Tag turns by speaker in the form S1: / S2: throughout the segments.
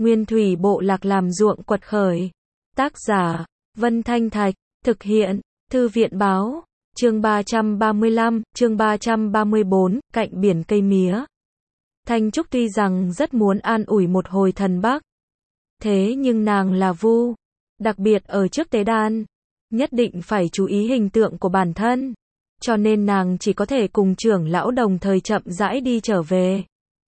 S1: Nguyên thủy bộ lạc làm ruộng quật khởi. Tác giả, Vân Thanh Thạch, thực hiện, Thư viện báo, chương 335, chương 334, cạnh biển cây mía. Thanh Trúc tuy rằng rất muốn an ủi một hồi thần Bắc. Thế nhưng nàng là Vu, đặc biệt ở trước tế đàn, nhất định phải chú ý hình tượng của bản thân. Cho nên nàng chỉ có thể cùng trưởng lão đồng thời chậm rãi đi trở về.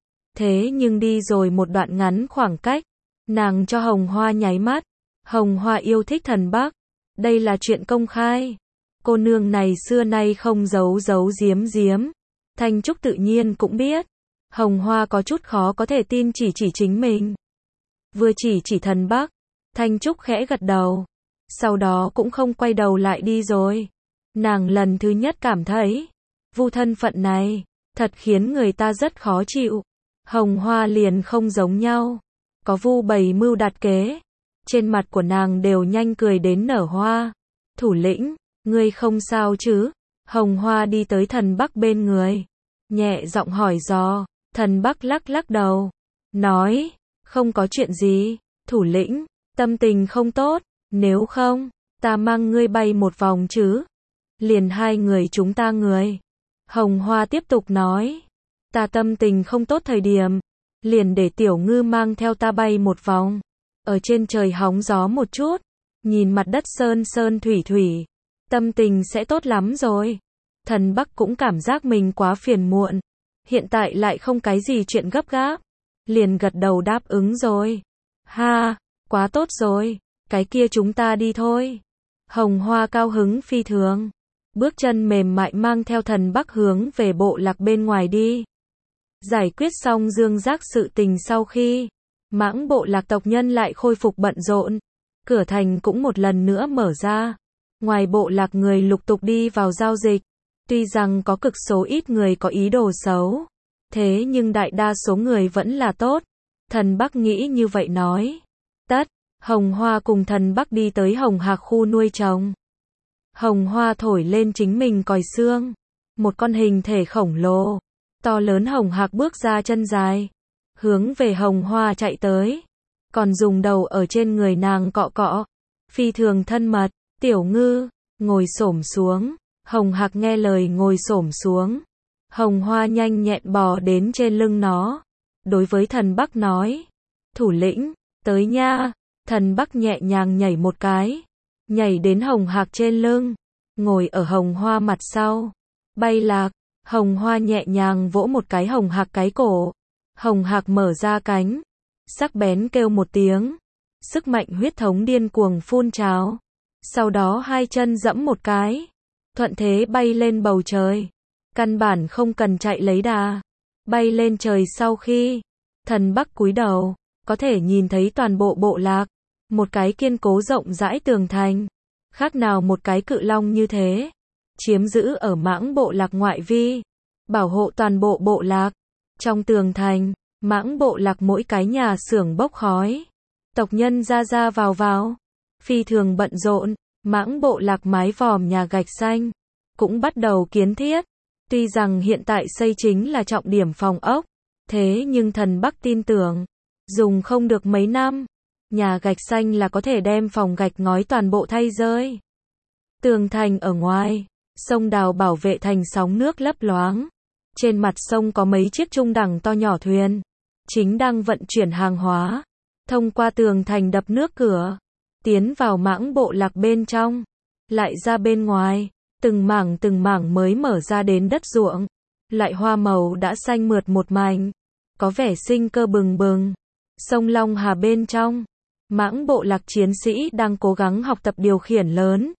S1: Thế nhưng đi rồi một đoạn ngắn khoảng cách, nàng cho Hồng Hoa nháy mắt. Hồng Hoa yêu thích thần Bắc. Đây là chuyện công khai. Cô nương này xưa nay không giấu giấu giếm giếm. Thanh Trúc tự nhiên cũng biết. Hồng Hoa có chút khó có thể tin chỉ chính mình. Vừa chỉ thần Bắc. Thanh Trúc khẽ gật đầu. Sau đó cũng không quay đầu lại đi rồi. Nàng lần thứ nhất cảm thấy, Vu thân phận này, thật khiến người ta rất khó chịu. Hồng Hoa liền không giống nhau. Có Vu bày mưu đặt kế. Trên mặt của nàng đều nhanh cười đến nở hoa. Thủ lĩnh, ngươi không sao chứ? Hồng Hoa đi tới thần Bắc bên người. Nhẹ giọng hỏi dò. Thần Bắc lắc lắc đầu. Nói, không có chuyện gì. Thủ lĩnh, tâm tình không tốt. Nếu không, ta mang ngươi bay một vòng chứ. Liền hai người chúng ta người. Hồng Hoa tiếp tục nói. Ta tâm tình không tốt thời điểm. Liền để tiểu ngư mang theo ta bay một vòng. Ở trên trời hóng gió một chút. Nhìn mặt đất sơn sơn thủy thủy. Tâm tình sẽ tốt lắm rồi. Thần Bắc cũng cảm giác mình quá phiền muộn. Hiện tại lại không cái gì chuyện gấp gáp. Liền gật đầu đáp ứng rồi. Ha, quá tốt rồi. Cái kia chúng ta đi thôi. Hồng Hoa cao hứng phi thường. Bước chân mềm mại mang theo thần Bắc hướng về bộ lạc bên ngoài đi. Giải quyết xong dương giác sự tình sau khi Mãng bộ lạc tộc nhân lại khôi phục bận rộn. Cửa thành cũng một lần nữa mở ra. Ngoài bộ lạc người lục tục đi vào giao dịch. Tuy rằng có cực số ít người có ý đồ xấu. Thế nhưng đại đa số người vẫn là tốt. Thần Bắc nghĩ như vậy nói. Tất, Hồng Hoa cùng thần Bắc đi tới Hồng Hạc khu nuôi trồng. Hồng Hoa thổi lên chính mình còi xương. Một con hình thể khổng lồ. To lớn Hồng Hạc bước ra chân dài. Hướng về Hồng Hoa chạy tới. Còn dùng đầu ở trên người nàng cọ cọ. Phi thường thân mật. Tiểu ngư, ngồi xổm xuống. Hồng Hạc nghe lời ngồi xổm xuống. Hồng Hoa nhanh nhẹn bò đến trên lưng nó. Đối với thần Bắc nói. Thủ lĩnh, tới nha. Thần Bắc nhẹ nhàng nhảy một cái. Nhảy đến Hồng Hạc trên lưng. Ngồi ở Hồng Hoa mặt sau. Bay lạc. Hồng Hoa nhẹ nhàng vỗ một cái Hồng Hạc cái cổ. Hồng Hạc mở ra cánh. Sắc bén kêu một tiếng. Sức mạnh huyết thống điên cuồng phun trào. Sau đó hai chân giẫm một cái. Thuận thế bay lên bầu trời. Căn bản không cần chạy lấy đà. Bay lên trời sau khi thần Bắc cúi đầu. Có thể nhìn thấy toàn bộ bộ lạc. Một cái kiên cố rộng rãi tường thành. Khác nào một cái cự long như thế. Chiếm giữ ở Mãng bộ lạc ngoại vi. Bảo hộ toàn bộ bộ lạc. Trong tường thành, Mãng bộ lạc mỗi cái nhà xưởng bốc khói. Tộc nhân ra vào. Phi thường bận rộn. Mãng bộ lạc mái vòm nhà gạch xanh. Cũng bắt đầu kiến thiết. Tuy rằng hiện tại xây chính là trọng điểm phòng ốc. Thế nhưng thần Bắc tin tưởng. Dùng không được mấy năm. Nhà gạch xanh là có thể đem phòng gạch ngói toàn bộ thay rơi. Tường thành ở ngoài. Sông đào bảo vệ thành sóng nước lấp loáng. Trên mặt sông có mấy chiếc trung đẳng to nhỏ thuyền. Chính đang vận chuyển hàng hóa. Thông qua tường thành đập nước cửa. Tiến vào Mãng bộ lạc bên trong. Lại ra bên ngoài. Từng mảng mới mở ra đến đất ruộng. Lại hoa màu đã xanh mượt một mảnh. Có vẻ sinh cơ bừng bừng. Sông Long Hà bên trong. Mãng bộ lạc chiến sĩ đang cố gắng học tập điều khiển lớn.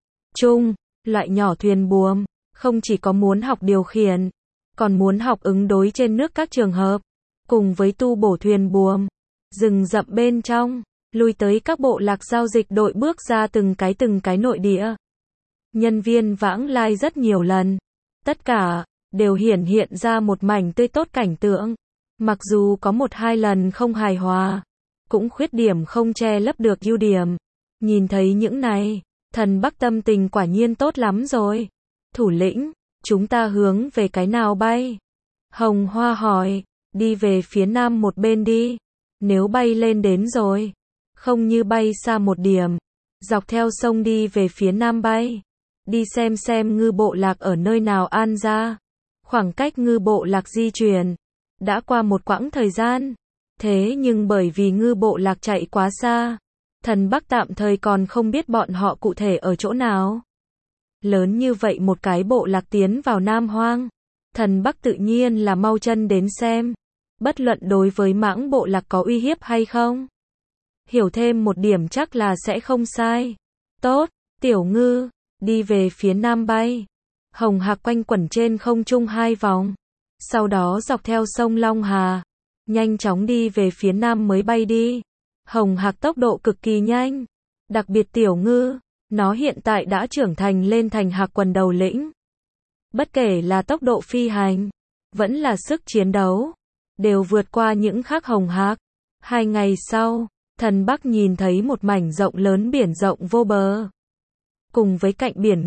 S1: Loại nhỏ thuyền buồm. Không chỉ có muốn học điều khiển. Còn muốn học ứng đối trên nước các trường hợp. Cùng với tu bổ thuyền buồm. Rừng rậm bên trong. Lui tới các bộ lạc giao dịch đội bước ra từng cái nội địa. Nhân viên vãng lai rất nhiều lần. Tất cả đều hiện ra một mảnh tươi tốt cảnh tượng. Mặc dù có một hai lần không hài hòa. Cũng khuyết điểm không che lấp được ưu điểm. Nhìn thấy những này. Thần Bắc tâm tình quả nhiên tốt lắm rồi. Thủ lĩnh, chúng ta hướng về cái nào bay? Hồng Hoa hỏi. Đi về phía nam một bên đi. Nếu bay lên đến rồi, không như bay xa một điểm, dọc theo sông đi về phía nam bay, đi xem ngư bộ lạc ở nơi nào an ra. Khoảng cách ngư bộ lạc di chuyển, đã qua một quãng thời gian. Thế nhưng bởi vì ngư bộ lạc chạy quá xa, thần Bắc tạm thời còn không biết bọn họ cụ thể ở chỗ nào. Lớn như vậy một cái bộ lạc tiến vào Nam Hoang, thần Bắc tự nhiên là mau chân đến xem, bất luận đối với mãng bộ lạc có uy hiếp hay không. Hiểu thêm một điểm chắc là sẽ không sai. Tốt, tiểu ngư, đi về phía nam bay. Hồng hạc quanh quẩn trên không trung 2 vòng. Sau đó dọc theo sông Long Hà, nhanh chóng đi về phía nam mới bay đi. Hồng hạc tốc độ cực kỳ nhanh. Đặc biệt tiểu ngư, nó hiện tại đã trưởng thành lên thành hạc quần đầu lĩnh. Bất kể là tốc độ phi hành, vẫn là sức chiến đấu, đều vượt qua những khác hồng hạc. 2 ngày sau, thần Bắc nhìn thấy một mảnh rộng lớn biển rộng vô bờ. Cùng với cạnh biển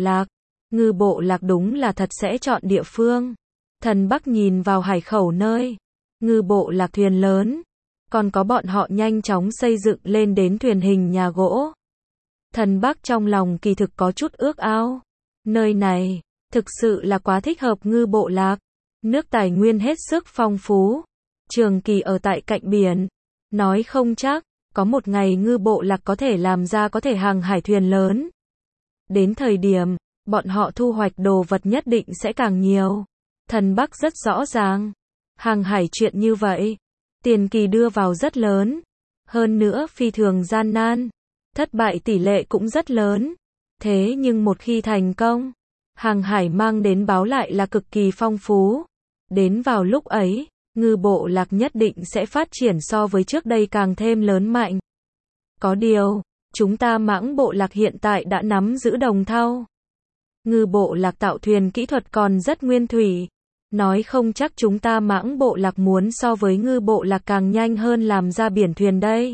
S1: ngư bộ lạc đúng là thật sẽ chọn địa phương. Thần Bắc nhìn vào hải khẩu nơi ngư bộ lạc thuyền lớn, còn có bọn họ nhanh chóng xây dựng lên đến thuyền hình nhà gỗ. Thần Bắc trong lòng kỳ thực có chút ước ao. Nơi này, thực sự là quá thích hợp ngư bộ lạc. Nước tài nguyên hết sức phong phú. Trường kỳ ở tại cạnh biển. Nói không chắc, có một ngày ngư bộ lạc có thể làm ra có thể hàng hải thuyền lớn. Đến thời điểm, bọn họ thu hoạch đồ vật nhất định sẽ càng nhiều. Thần Bắc rất rõ ràng. Hàng hải chuyện như vậy, tiền kỳ đưa vào rất lớn. Hơn nữa phi thường gian nan. Thất bại tỷ lệ cũng rất lớn. Thế nhưng một khi thành công, hàng hải mang đến báo lại là cực kỳ phong phú. Đến vào lúc ấy, ngư bộ lạc nhất định sẽ phát triển so với trước đây càng thêm lớn mạnh. Có điều, chúng ta mãng bộ lạc hiện tại đã nắm giữ đồng thau. Ngư bộ lạc tạo thuyền kỹ thuật còn rất nguyên thủy. Nói không chắc chúng ta mãng bộ lạc muốn so với ngư bộ lạc càng nhanh hơn làm ra biển thuyền đây.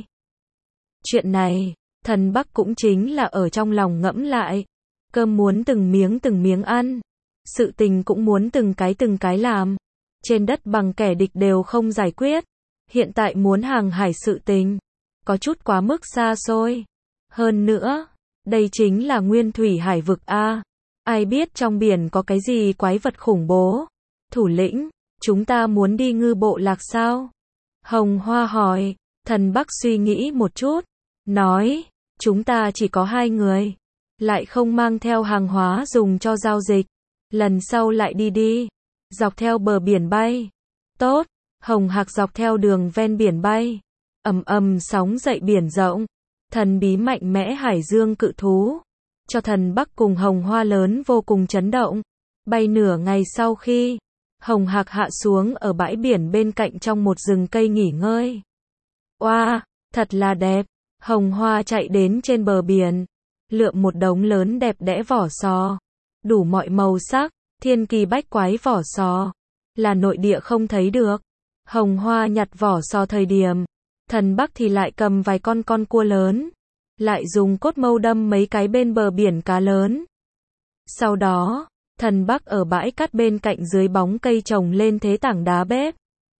S1: Chuyện này, thần Bắc cũng chính là ở trong lòng ngẫm lại. Cơm muốn từng miếng ăn. Sự tình cũng muốn từng cái làm. Trên đất bằng kẻ địch đều không giải quyết. Hiện tại muốn hàng hải sự tình, có chút quá mức xa xôi. Hơn nữa, đây chính là nguyên thủy hải vực A. Ai biết trong biển có cái gì quái vật khủng bố. Thủ lĩnh, chúng ta muốn đi ngư bộ lạc sao? Hồng Hoa hỏi. Thần Bắc suy nghĩ một chút, nói, chúng ta chỉ có 2 người, lại không mang theo hàng hóa dùng cho giao dịch. Lần sau lại đi. Dọc theo bờ biển bay. Tốt, hồng hạc dọc theo đường ven biển bay. Ầm sóng dậy biển rộng. Thần bí mạnh mẽ hải dương cự thú, cho thần Bắc cùng hồng hoa lớn vô cùng chấn động. Bay nửa ngày sau khi, hồng hạc hạ xuống ở bãi biển bên cạnh trong một rừng cây nghỉ ngơi. Oa, thật là đẹp. Hồng hoa chạy đến trên bờ biển, lượm một đống lớn đẹp đẽ vỏ sò, đủ mọi màu sắc, thiên kỳ bách quái vỏ sò, là nội địa không thấy được. Hồng hoa nhặt vỏ sò thời điểm, thần Bắc thì lại cầm vài con cua lớn, lại dùng cốt mâu đâm mấy cái bên bờ biển cá lớn. Sau đó, thần Bắc ở bãi cát bên cạnh dưới bóng cây trồng lên thế tảng đá bếp,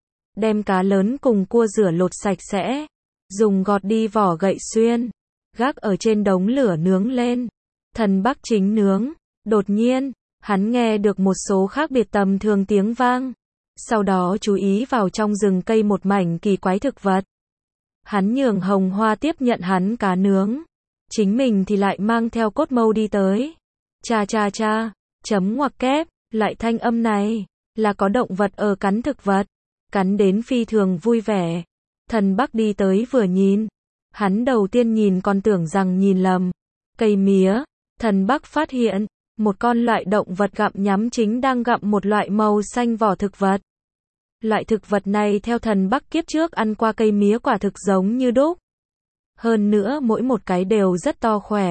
S1: đem cá lớn cùng cua rửa lột sạch sẽ, dùng gọt đi vỏ gậy xuyên, gác ở trên đống lửa nướng lên. Thần Bắc chính nướng, đột nhiên, hắn nghe được một số khác biệt tầm thường tiếng vang. Sau đó chú ý vào trong rừng cây một mảnh kỳ quái thực vật. Hắn nhường hồng hoa tiếp nhận hắn cá nướng. Chính mình thì lại mang theo cốt mâu đi tới. Cha, chấm ngoặc kép, lại thanh âm này, là có động vật ở cắn thực vật. Cắn đến phi thường vui vẻ. Thần Bắc đi tới vừa nhìn. Hắn đầu tiên nhìn còn tưởng rằng nhìn lầm. Cây mía, thần Bắc phát hiện, một con loại động vật gặm nhắm chính đang gặm một loại màu xanh vỏ thực vật. Loại thực vật này theo thần Bắc kiếp trước ăn qua cây mía quả thực giống như đúc. Hơn nữa mỗi một cái đều rất to khỏe.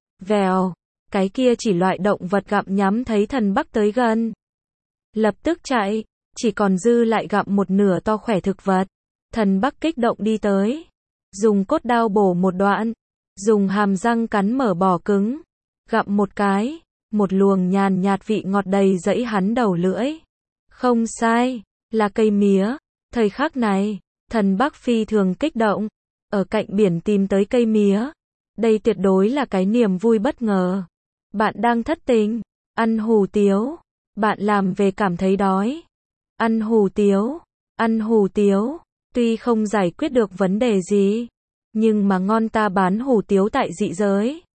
S1: Vèo, cái kia chỉ loại động vật gặm nhắm thấy thần Bắc tới gần, lập tức chạy, chỉ còn dư lại gặm một nửa to khỏe thực vật. Thần Bắc kích động đi tới, dùng cốt đao bổ một đoạn, dùng hàm răng cắn mở bò cứng, gặm một cái, một luồng nhàn nhạt vị ngọt đầy dẫy hắn đầu lưỡi. Không sai, là cây mía. Thời khắc này, Thần Bắc phi thường kích động, ở cạnh biển tìm tới cây mía. Đây tuyệt đối là cái niềm vui bất ngờ. Bạn đang thất tình, ăn hủ tiếu, bạn làm về cảm thấy đói. Ăn hủ tiếu, ăn hủ tiếu, tuy không giải quyết được vấn đề gì, nhưng mà ngon ta bán hủ tiếu tại dị giới.